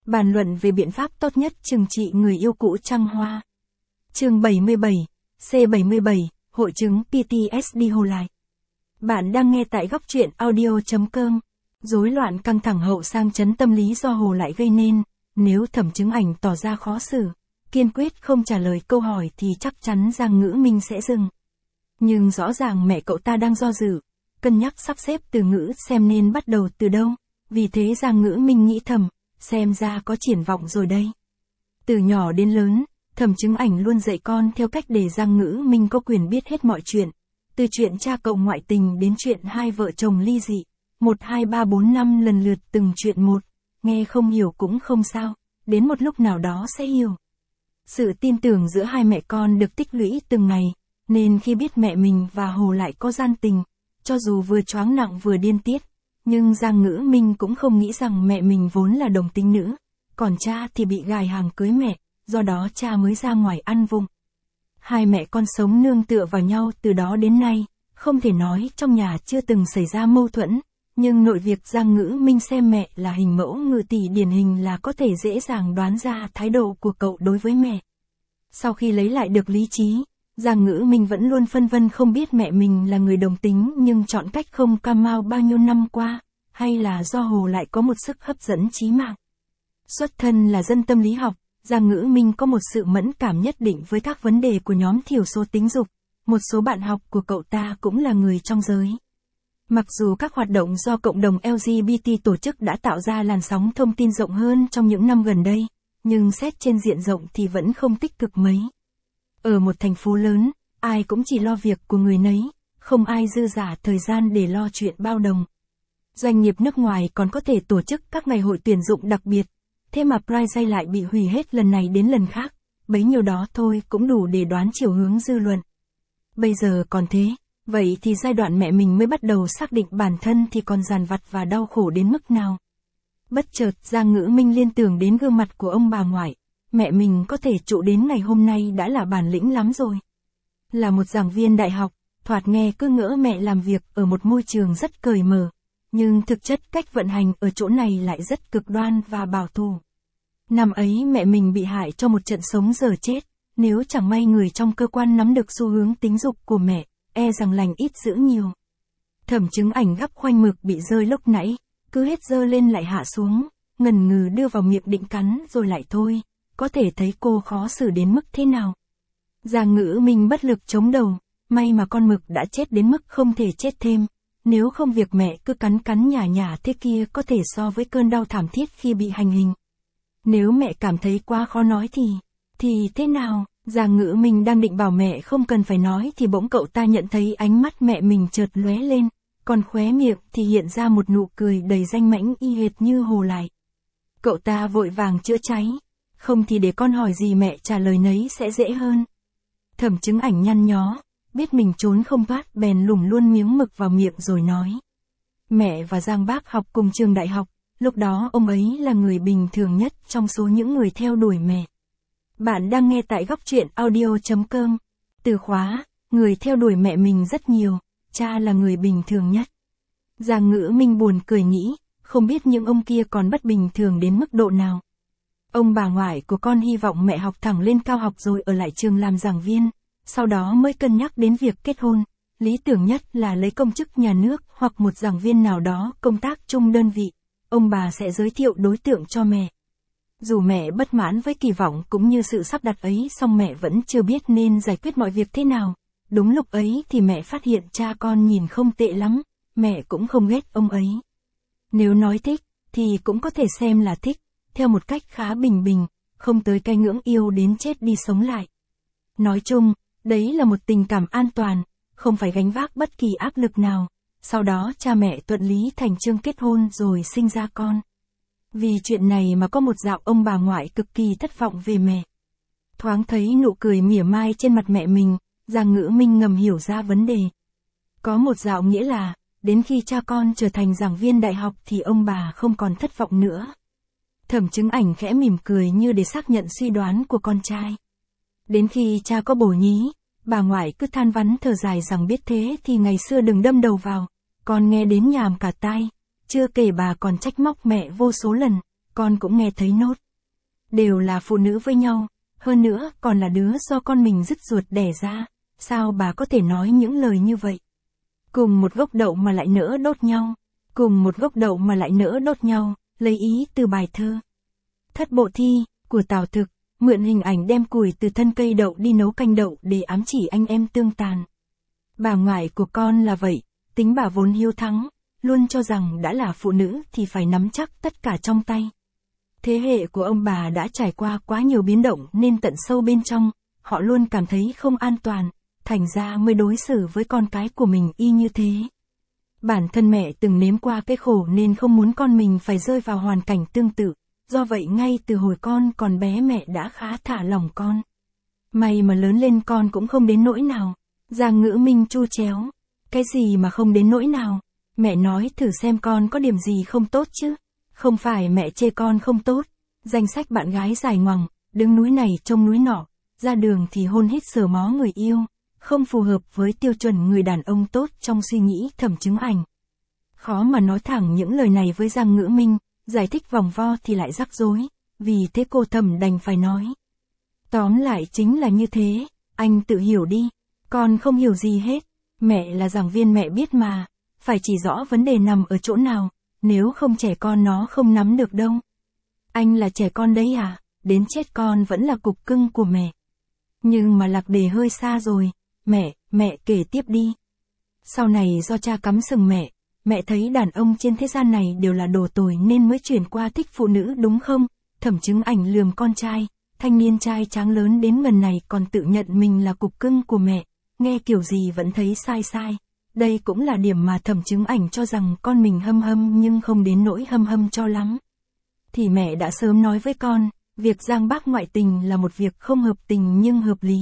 Bàn luận về biện pháp tốt nhất trừng trị người yêu cũ trăng hoa. Chương 77, C77, hội chứng PTSD Hồ Lại. Bạn đang nghe tại góc truyện audio.com. Rối loạn căng thẳng hậu sang chấn tâm lý do Hồ Lại gây nên, nếu Thẩm Chứng Ảnh tỏ ra khó xử, kiên quyết không trả lời câu hỏi thì chắc chắn Giang Ngữ Minh sẽ dừng. Nhưng rõ ràng mẹ cậu ta đang do dự, cân nhắc sắp xếp từ ngữ xem nên bắt đầu từ đâu, vì thế Giang Ngữ Minh nghĩ thầm, xem ra có triển vọng rồi đây. Từ nhỏ đến lớn, Thẩm Chứng Ảnh luôn dạy con theo cách để Giang Ngữ Minh có quyền biết hết mọi chuyện, từ chuyện cha cậu ngoại tình đến chuyện hai vợ chồng ly dị, 1, 2, 3, 4, 5 lần lượt từng chuyện một, nghe không hiểu cũng không sao, đến một lúc nào đó sẽ hiểu. Sự tin tưởng giữa hai mẹ con được tích lũy từng ngày, nên khi biết mẹ mình và Hồ Lại có gian tình, cho dù vừa choáng nặng vừa điên tiết, nhưng Giang Ngữ Minh cũng không nghĩ rằng mẹ mình vốn là đồng tính nữ, còn cha thì bị gài hàng cưới mẹ, do đó cha mới ra ngoài ăn vụng. Hai mẹ con sống nương tựa vào nhau từ đó đến nay, không thể nói trong nhà chưa từng xảy ra mâu thuẫn, nhưng nội việc Giang Ngữ Minh xem mẹ là hình mẫu ngự tỷ điển hình là có thể dễ dàng đoán ra thái độ của cậu đối với mẹ. Sau khi lấy lại được lý trí, Giang Ngữ Minh vẫn luôn phân vân không biết mẹ mình là người đồng tính nhưng chọn cách không cam mau bao nhiêu năm qua, hay là do Hồ Lại có một sức hấp dẫn chí mạng. Xuất thân là dân tâm lý học, Giang Ngữ Minh có một sự mẫn cảm nhất định với các vấn đề của nhóm thiểu số tính dục, một số bạn học của cậu ta cũng là người trong giới. Mặc dù các hoạt động do cộng đồng LGBT tổ chức đã tạo ra làn sóng thông tin rộng hơn trong những năm gần đây, nhưng xét trên diện rộng thì vẫn không tích cực mấy. Ở một thành phố lớn, ai cũng chỉ lo việc của người nấy, không ai dư dả thời gian để lo chuyện bao đồng. Doanh nghiệp nước ngoài còn có thể tổ chức các ngày hội tuyển dụng đặc biệt, thế mà Pride Day lại bị hủy hết lần này đến lần khác, bấy nhiêu đó thôi cũng đủ để đoán chiều hướng dư luận. Bây giờ còn thế, vậy thì giai đoạn mẹ mình mới bắt đầu xác định bản thân thì còn dằn vặt và đau khổ đến mức nào. Bất chợt Giang Ngữ Minh liên tưởng đến gương mặt của ông bà ngoại, mẹ mình có thể trụ đến ngày hôm nay đã là bản lĩnh lắm rồi. Là một giảng viên đại học, thoạt nghe cứ ngỡ mẹ làm việc ở một môi trường rất cởi mở, nhưng thực chất cách vận hành ở chỗ này lại rất cực đoan và bảo thủ. Năm ấy mẹ mình bị hại cho một trận sống dở chết, nếu chẳng may người trong cơ quan nắm được xu hướng tính dục của mẹ, e rằng lành ít dữ nhiều. Thẩm Chứng Ảnh gắp khoanh mực bị rơi lúc nãy, cứ hết dơ lên lại hạ xuống, ngần ngừ đưa vào miệng định cắn rồi lại thôi, có thể thấy cô khó xử đến mức thế nào. Giang Ngữ Minh bất lực chống đầu, may mà con mực đã chết đến mức không thể chết thêm, nếu không việc mẹ cứ cắn cắn nhả nhả thế kia có thể so với cơn đau thảm thiết khi bị hành hình. Nếu mẹ cảm thấy quá khó nói thì thế nào? Giang Ngữ Minh đang định bảo mẹ không cần phải nói thì bỗng cậu ta nhận thấy ánh mắt mẹ mình chợt lóe lên, còn khóe miệng thì hiện ra một nụ cười đầy danh mãnh y hệt như Hồ Lại. Cậu ta vội vàng chữa cháy, không thì để con hỏi gì mẹ trả lời nấy sẽ dễ hơn. Thẩm Chứng Ảnh nhăn nhó, biết mình trốn không thoát bèn lùm luôn miếng mực vào miệng rồi nói. Mẹ và Giang bác học cùng trường đại học, lúc đó ông ấy là người bình thường nhất trong số những người theo đuổi mẹ. Bạn đang nghe tại góc truyện audio.com. Từ khóa, người theo đuổi mẹ mình rất nhiều, cha là người bình thường nhất. Giang Ngữ Minh buồn cười nghĩ, không biết những ông kia còn bất bình thường đến mức độ nào. Ông bà ngoại của con hy vọng mẹ học thẳng lên cao học rồi ở lại trường làm giảng viên, sau đó mới cân nhắc đến việc kết hôn, lý tưởng nhất là lấy công chức nhà nước hoặc một giảng viên nào đó công tác chung đơn vị, ông bà sẽ giới thiệu đối tượng cho mẹ. Dù mẹ bất mãn với kỳ vọng cũng như sự sắp đặt ấy song mẹ vẫn chưa biết nên giải quyết mọi việc thế nào. Đúng lúc ấy thì mẹ phát hiện cha con nhìn không tệ lắm, mẹ cũng không ghét ông ấy. Nếu nói thích, thì cũng có thể xem là thích, theo một cách khá bình bình, không tới cái ngưỡng yêu đến chết đi sống lại. Nói chung, đấy là một tình cảm an toàn, không phải gánh vác bất kỳ áp lực nào. Sau đó cha mẹ thuận lý thành chương kết hôn rồi sinh ra con. Vì chuyện này mà có một dạo ông bà ngoại cực kỳ thất vọng về mẹ. Thoáng thấy nụ cười mỉa mai trên mặt mẹ mình, Giang Ngữ Minh ngầm hiểu ra vấn đề. Có một dạo nghĩa là, đến khi cha con trở thành giảng viên đại học thì ông bà không còn thất vọng nữa. Thẩm Chứng Ảnh khẽ mỉm cười như để xác nhận suy đoán của con trai. Đến khi cha có bổ nhí, bà ngoại cứ than vắn thở dài rằng biết thế thì ngày xưa đừng đâm đầu vào, con nghe đến nhàm cả tai. Chưa kể bà còn trách móc mẹ vô số lần, con cũng nghe thấy nốt. Đều là phụ nữ với nhau, hơn nữa còn là đứa do con mình dứt ruột đẻ ra, sao bà có thể nói những lời như vậy? Cùng một gốc đậu mà lại nỡ đốt nhau, cùng một gốc đậu mà lại nỡ đốt nhau, lấy ý từ bài thơ Thất Bộ Thi, của Tào Thực, mượn hình ảnh đem củi từ thân cây đậu đi nấu canh đậu để ám chỉ anh em tương tàn. Bà ngoại của con là vậy, tính bà vốn hiếu thắng, luôn cho rằng đã là phụ nữ thì phải nắm chắc tất cả trong tay. Thế hệ của ông bà đã trải qua quá nhiều biến động nên tận sâu bên trong, họ luôn cảm thấy không an toàn, thành ra mới đối xử với con cái của mình y như thế. Bản thân mẹ từng nếm qua cái khổ nên không muốn con mình phải rơi vào hoàn cảnh tương tự, do vậy ngay từ hồi con còn bé mẹ đã khá thả lỏng con. May mà lớn lên con cũng không đến nỗi nào. Giang Ngữ Minh chu chéo. Cái gì mà không đến nỗi nào? Mẹ nói thử xem con có điểm gì không tốt chứ. Không phải mẹ chê con không tốt. Danh sách bạn gái dài ngoằng, đứng núi này trông núi nọ, ra đường thì hôn hít sờ mó người yêu, không phù hợp với tiêu chuẩn người đàn ông tốt trong suy nghĩ Thẩm Chứng Ảnh. Khó mà nói thẳng những lời này với Giang Ngữ Minh, giải thích vòng vo thì lại rắc rối, vì thế cô Thẩm đành phải nói. Tóm lại chính là như thế, anh tự hiểu đi, con không hiểu gì hết, mẹ là giảng viên mẹ biết mà, phải chỉ rõ vấn đề nằm ở chỗ nào, nếu không trẻ con nó không nắm được đâu. Anh là trẻ con đấy à, đến chết con vẫn là cục cưng của mẹ. Nhưng mà lạc đề hơi xa rồi, mẹ kể tiếp đi. Sau này do cha cắm sừng mẹ thấy đàn ông trên thế gian này đều là đồ tồi nên mới chuyển qua thích phụ nữ đúng không? Thẩm Chứng Ảnh lườm con trai, thanh niên trai tráng lớn đến gần này còn tự nhận mình là cục cưng của mẹ, nghe kiểu gì vẫn thấy sai. Đây cũng là điểm mà Thẩm Chứng Ảnh cho rằng con mình hâm nhưng không đến nỗi hâm cho lắm. Thì mẹ đã sớm nói với con, việc Giang bác ngoại tình là một việc không hợp tình nhưng hợp lý.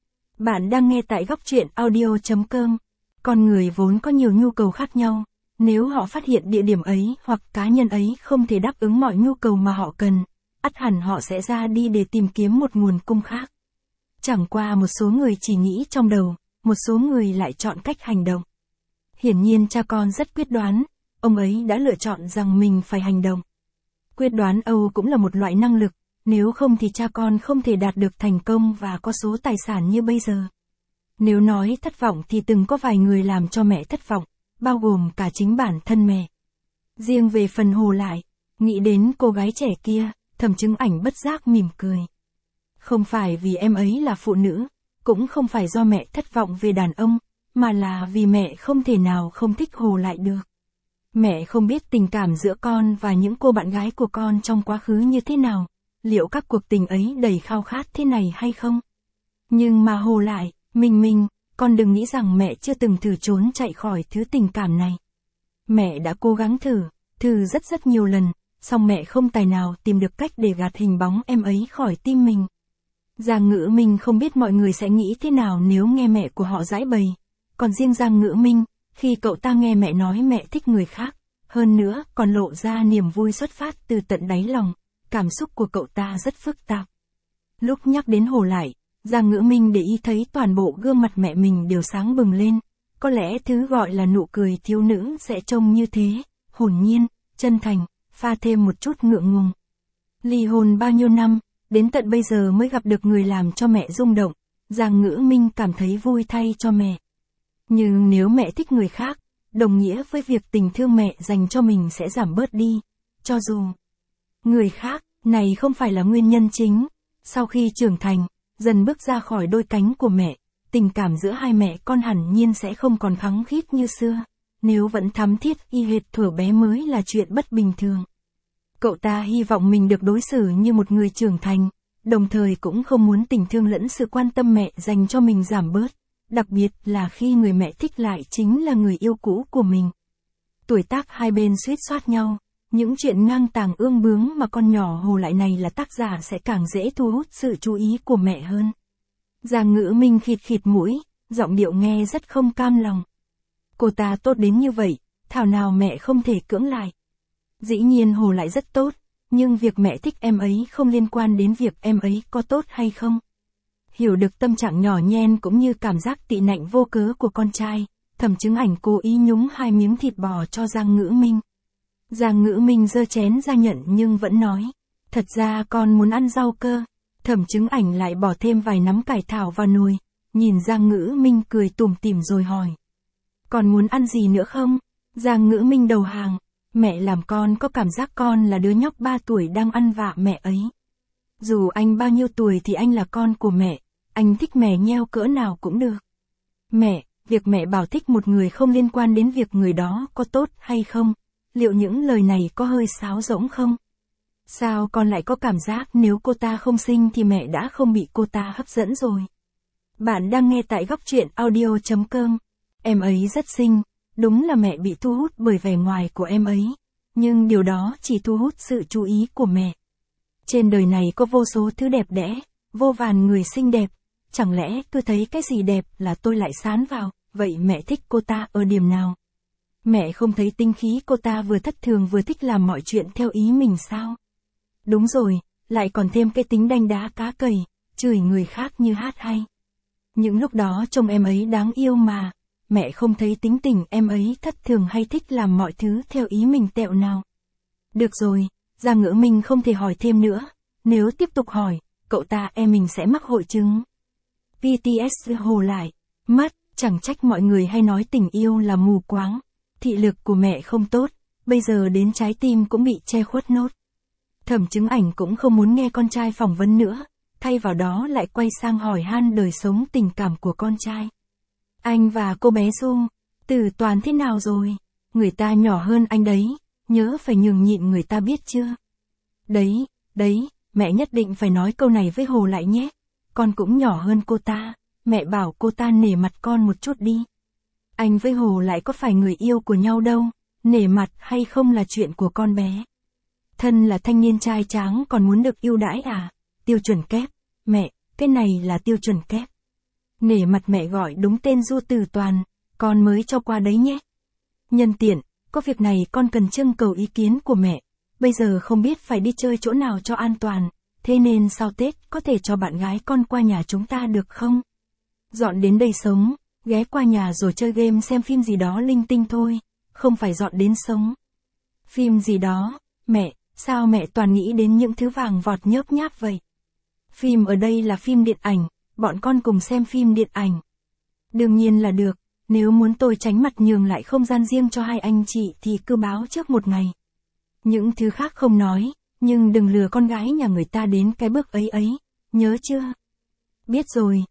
Bạn đang nghe tại góc truyện audio.com. Con người vốn có nhiều nhu cầu khác nhau, nếu họ phát hiện địa điểm ấy hoặc cá nhân ấy không thể đáp ứng mọi nhu cầu mà họ cần, ắt hẳn họ sẽ ra đi để tìm kiếm một nguồn cung khác. Chẳng qua một số người chỉ nghĩ trong đầu, một số người lại chọn cách hành động. Hiển nhiên cha con rất quyết đoán, ông ấy đã lựa chọn rằng mình phải hành động. Quyết đoán Âu cũng là một loại năng lực, nếu không thì cha con không thể đạt được thành công và có số tài sản như bây giờ. Nếu nói thất vọng thì từng có vài người làm cho mẹ thất vọng, bao gồm cả chính bản thân mẹ. Riêng về phần Hồ Lại, nghĩ đến cô gái trẻ kia, Thẩm Chứng Ảnh bất giác mỉm cười. Không phải vì em ấy là phụ nữ, cũng không phải do mẹ thất vọng về đàn ông, mà là vì mẹ không thể nào không thích Hồ Lại được. Mẹ không biết tình cảm giữa con và những cô bạn gái của con trong quá khứ như thế nào, liệu các cuộc tình ấy đầy khao khát thế này hay không? Nhưng mà Hồ Lại, mình, con đừng nghĩ rằng mẹ chưa từng thử trốn chạy khỏi thứ tình cảm này. Mẹ đã cố gắng thử rất nhiều lần, song mẹ không tài nào tìm được cách để gạt hình bóng em ấy khỏi tim mình. Giang Ngữ Minh không biết mọi người sẽ nghĩ thế nào nếu nghe mẹ của họ giãi bày. Còn riêng Giang Ngữ Minh, khi cậu ta nghe mẹ nói mẹ thích người khác, hơn nữa còn lộ ra niềm vui xuất phát từ tận đáy lòng, cảm xúc của cậu ta rất phức tạp. Lúc nhắc đến Hồ Lại, Giang Ngữ Minh để ý thấy toàn bộ gương mặt mẹ mình đều sáng bừng lên, có lẽ thứ gọi là nụ cười thiếu nữ sẽ trông như thế, hồn nhiên, chân thành, pha thêm một chút ngượng ngùng. Ly hôn bao nhiêu năm, đến tận bây giờ mới gặp được người làm cho mẹ rung động, Giang Ngữ Minh cảm thấy vui thay cho mẹ. Nhưng nếu mẹ thích người khác, đồng nghĩa với việc tình thương mẹ dành cho mình sẽ giảm bớt đi, cho dù người khác này không phải là nguyên nhân chính. Sau khi trưởng thành, dần bước ra khỏi đôi cánh của mẹ, tình cảm giữa hai mẹ con hẳn nhiên sẽ không còn khăng khít như xưa, nếu vẫn thắm thiết y hệt thuở bé mới là chuyện bất bình thường. Cậu ta hy vọng mình được đối xử như một người trưởng thành, đồng thời cũng không muốn tình thương lẫn sự quan tâm mẹ dành cho mình giảm bớt, đặc biệt là khi người mẹ thích lại chính là người yêu cũ của mình. Tuổi tác hai bên suýt soát nhau, những chuyện ngang tàng ương bướng mà con nhỏ Hồ Lại này là tác giả sẽ càng dễ thu hút sự chú ý của mẹ hơn. Giang Ngữ Minh khịt mũi, giọng điệu nghe rất không cam lòng. Cô ta tốt đến như vậy, thảo nào mẹ không thể cưỡng lại. Dĩ nhiên Hồ Lại rất tốt, nhưng việc mẹ thích em ấy không liên quan đến việc em ấy có tốt hay không. Hiểu được tâm trạng nhỏ nhen cũng như cảm giác tị nạnh vô cớ của con trai, Thẩm Chứng Ảnh cố ý nhúng 2 miếng thịt bò cho Giang Ngữ Minh. Giang Ngữ Minh giơ chén ra nhận nhưng vẫn nói. Thật ra con muốn ăn rau cơ. Thẩm Chứng Ảnh lại bỏ thêm vài nắm cải thảo vào nồi. Nhìn Giang Ngữ Minh cười tủm tỉm rồi hỏi. Còn muốn ăn gì nữa không? Giang Ngữ Minh đầu hàng. Mẹ làm con có cảm giác con là đứa nhóc 3 tuổi đang ăn vạ mẹ ấy. Dù anh bao nhiêu tuổi thì anh là con của mẹ. Anh thích mè nheo cỡ nào cũng được. Mẹ, việc mẹ bảo thích một người không liên quan đến việc người đó có tốt hay không. Liệu những lời này có hơi sáo rỗng không? Sao con lại có cảm giác nếu cô ta không xinh thì mẹ đã không bị cô ta hấp dẫn rồi? Bạn đang nghe tại góc truyện audio.com. Em ấy rất xinh, đúng là mẹ bị thu hút bởi vẻ ngoài của em ấy. Nhưng điều đó chỉ thu hút sự chú ý của mẹ. Trên đời này có vô số thứ đẹp đẽ, vô vàn người xinh đẹp. Chẳng lẽ cứ thấy cái gì đẹp là tôi lại sán vào, vậy mẹ thích cô ta ở điểm nào? Mẹ không thấy tinh khí cô ta vừa thất thường vừa thích làm mọi chuyện theo ý mình sao? Đúng rồi, lại còn thêm cái tính đanh đá cá cầy, chửi người khác như hát hay. Những lúc đó trông em ấy đáng yêu mà, mẹ không thấy tính tình em ấy thất thường hay thích làm mọi thứ theo ý mình tẹo nào. Được rồi, Giang Ngữ Minh không thể hỏi thêm nữa, nếu tiếp tục hỏi, cậu ta em mình sẽ mắc hội chứng PTSD hồ lại, mất, chẳng trách mọi người hay nói tình yêu là mù quáng. Thị lực của mẹ không tốt, bây giờ đến trái tim cũng bị che khuất nốt. Thẩm Chứng Ảnh cũng không muốn nghe con trai phỏng vấn nữa, thay vào đó lại quay sang hỏi han đời sống tình cảm của con trai. Anh và cô bé Du, Tử Toàn thế nào rồi? Người ta nhỏ hơn anh đấy, nhớ phải nhường nhịn người ta biết chưa? Đấy, mẹ nhất định phải nói câu này với Hồ lại nhé. Con cũng nhỏ hơn cô ta, mẹ bảo cô ta nể mặt con một chút đi. Anh với Hồ lại có phải người yêu của nhau đâu, nể mặt hay không là chuyện của con bé. Thân là thanh niên trai tráng còn muốn được ưu đãi à? Tiêu chuẩn kép, mẹ, cái này là tiêu chuẩn kép. Nể mặt mẹ gọi đúng tên Du Tử Toàn, con mới cho qua đấy nhé. Nhân tiện, có việc này con cần trưng cầu ý kiến của mẹ, bây giờ không biết phải đi chơi chỗ nào cho an toàn, thế nên sau Tết có thể cho bạn gái con qua nhà chúng ta được không? Dọn đến đây sống, ghé qua nhà rồi chơi game xem phim gì đó linh tinh thôi, không phải dọn đến sống. Phim gì đó, mẹ, sao mẹ toàn nghĩ đến những thứ vàng vọt nhớp nháp vậy? Phim ở đây là phim điện ảnh, bọn con cùng xem phim điện ảnh. Đương nhiên là được, nếu muốn tôi tránh mặt nhường lại không gian riêng cho hai anh chị thì cứ báo trước một ngày. Những thứ khác không nói, nhưng đừng lừa con gái nhà người ta đến cái bước ấy, nhớ chưa? Biết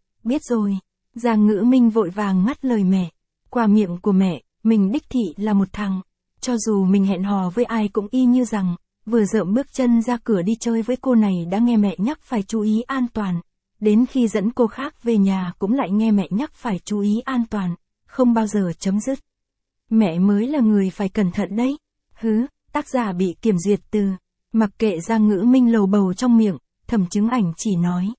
rồi. Giang Ngữ Minh vội vàng ngắt lời mẹ. Qua miệng của mẹ, mình đích thị là một thằng. Cho dù mình hẹn hò với ai cũng y như rằng, vừa dợm bước chân ra cửa đi chơi với cô này đã nghe mẹ nhắc phải chú ý an toàn. Đến khi dẫn cô khác về nhà cũng lại nghe mẹ nhắc phải chú ý an toàn, không bao giờ chấm dứt. Mẹ mới là người phải cẩn thận đấy. Tác giả bị kiểm duyệt từ. Mặc kệ Giang Ngữ Minh lầu bầu trong miệng, Thẩm Chứng Ảnh chỉ nói.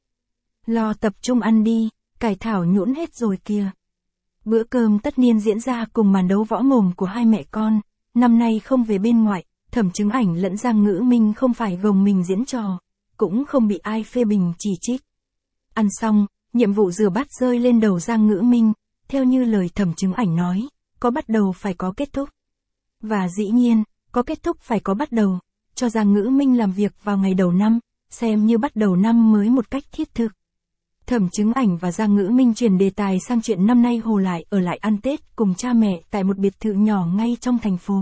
Lo tập trung ăn đi, cải thảo nhũn hết rồi kìa. Bữa cơm tất niên diễn ra cùng màn đấu võ mồm của hai mẹ con, năm nay không về bên ngoại, Thẩm Chứng Ảnh lẫn Giang Ngữ Minh không phải gồng mình diễn trò, cũng không bị ai phê bình chỉ trích. Ăn xong, nhiệm vụ rửa bát rơi lên đầu Giang Ngữ Minh, theo như lời Thẩm Chứng Ảnh nói, có bắt đầu phải có kết thúc. Và dĩ nhiên, có kết thúc phải có bắt đầu, cho Giang Ngữ Minh làm việc vào ngày đầu năm, xem như bắt đầu năm mới một cách thiết thực. Thẩm Chứng Ảnh và Giang Ngữ Minh chuyển đề tài sang chuyện năm nay Hồ lại ở lại ăn Tết cùng cha mẹ tại một biệt thự nhỏ ngay trong thành phố.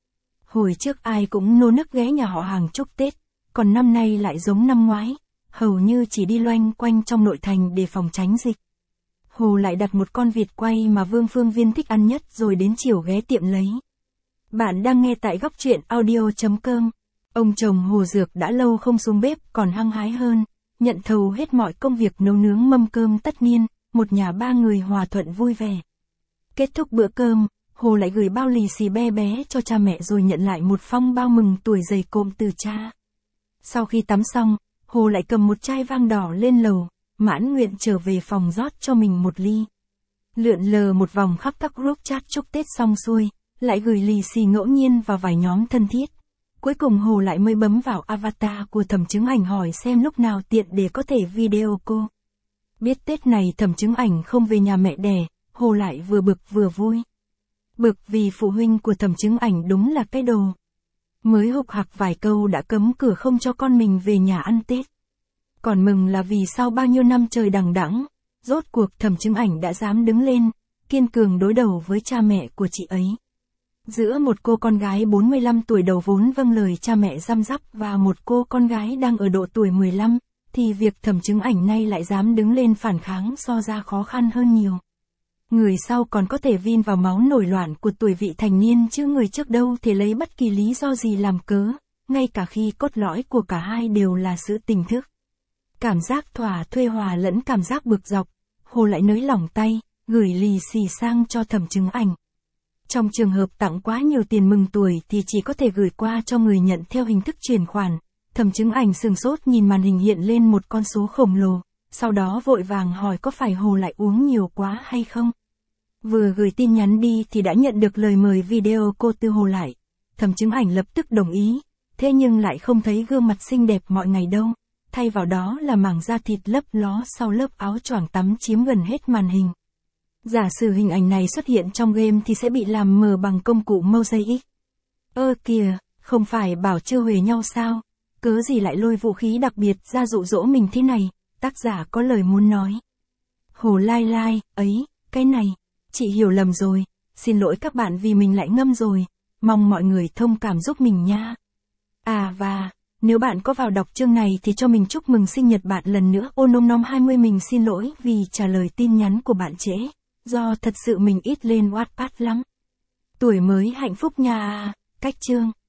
Hồi trước ai cũng nô nức ghé nhà họ hàng chúc Tết, còn năm nay lại giống năm ngoái, hầu như chỉ đi loanh quanh trong nội thành để phòng tránh dịch. Hồ lại đặt một con vịt quay mà Vương Phương Viên thích ăn nhất rồi đến chiều ghé tiệm lấy. Bạn đang nghe tại góc truyện audio.com. Ông chồng Hồ Dược đã lâu không xuống bếp còn hăng hái hơn, nhận thầu hết mọi công việc nấu nướng mâm cơm tất niên, một nhà ba người hòa thuận vui vẻ. Kết thúc bữa cơm, Hồ lại gửi bao lì xì bé bé cho cha mẹ rồi nhận lại một phong bao mừng tuổi dày cộm từ cha. Sau khi tắm xong, Hồ lại cầm một chai vang đỏ lên lầu, mãn nguyện trở về phòng rót cho mình một ly. Lượn lờ một vòng khắp các group chat chúc Tết xong xuôi, lại gửi lì xì ngẫu nhiên vào vài nhóm thân thiết. Cuối cùng Hồ lại mới bấm vào avatar của Thẩm Chứng Ảnh hỏi xem lúc nào tiện để có thể video cô. Biết Tết này Thẩm Chứng Ảnh không về nhà mẹ đẻ, Hồ lại vừa bực vừa vui. Bực vì phụ huynh của Thẩm Chứng Ảnh đúng là cái đồ. Mới hục hặc vài câu đã cấm cửa không cho con mình về nhà ăn Tết. Còn mừng là vì sau bao nhiêu năm trời đằng đẵng, rốt cuộc Thẩm Chứng Ảnh đã dám đứng lên, kiên cường đối đầu với cha mẹ của chị ấy. Giữa một cô con gái 45 tuổi đầu vốn vâng lời cha mẹ răm rắp và một cô con gái đang ở độ tuổi 15, thì việc Thẩm Chứng Ảnh nay lại dám đứng lên phản kháng so ra khó khăn hơn nhiều. Người sau còn có thể vin vào máu nổi loạn của tuổi vị thành niên chứ người trước đâu thể lấy bất kỳ lý do gì làm cớ, ngay cả khi cốt lõi của cả hai đều là sự tỉnh thức. Cảm giác thỏa thuê hòa lẫn cảm giác bực dọc, Hồ lại nới lỏng tay, gửi lì xì sang cho Thẩm Chứng Ảnh. Trong trường hợp tặng quá nhiều tiền mừng tuổi thì chỉ có thể gửi qua cho người nhận theo hình thức chuyển khoản. Thẩm Chứng Ảnh sừng sốt nhìn màn hình hiện lên một con số khổng lồ, sau đó vội vàng hỏi có phải Hồ lại uống nhiều quá hay không. Vừa gửi tin nhắn đi thì đã nhận được lời mời video cô từ Hồ lại. Thẩm Chứng Ảnh lập tức đồng ý, thế nhưng lại không thấy gương mặt xinh đẹp mọi ngày đâu. Thay vào đó là mảng da thịt lấp ló sau lớp áo choàng tắm chiếm gần hết màn hình. Giả sử hình ảnh này xuất hiện trong game thì sẽ bị làm mờ bằng công cụ Mosaic. Ơ kìa, không phải bảo chưa huề nhau sao? Cớ gì lại lôi vũ khí đặc biệt ra dụ dỗ mình thế này? Tác giả có lời muốn nói. Hồ lai, ấy, cái này, chị hiểu lầm rồi, xin lỗi các bạn vì mình lại ngâm rồi, mong mọi người thông cảm giúp mình nha. À và, nếu bạn có vào đọc chương này thì cho mình chúc mừng sinh nhật bạn lần nữa. Onom 20 mình xin lỗi vì trả lời tin nhắn của bạn trễ, do thật sự mình ít lên Wattpad lắm. Tuổi mới hạnh phúc nha. Cách chương.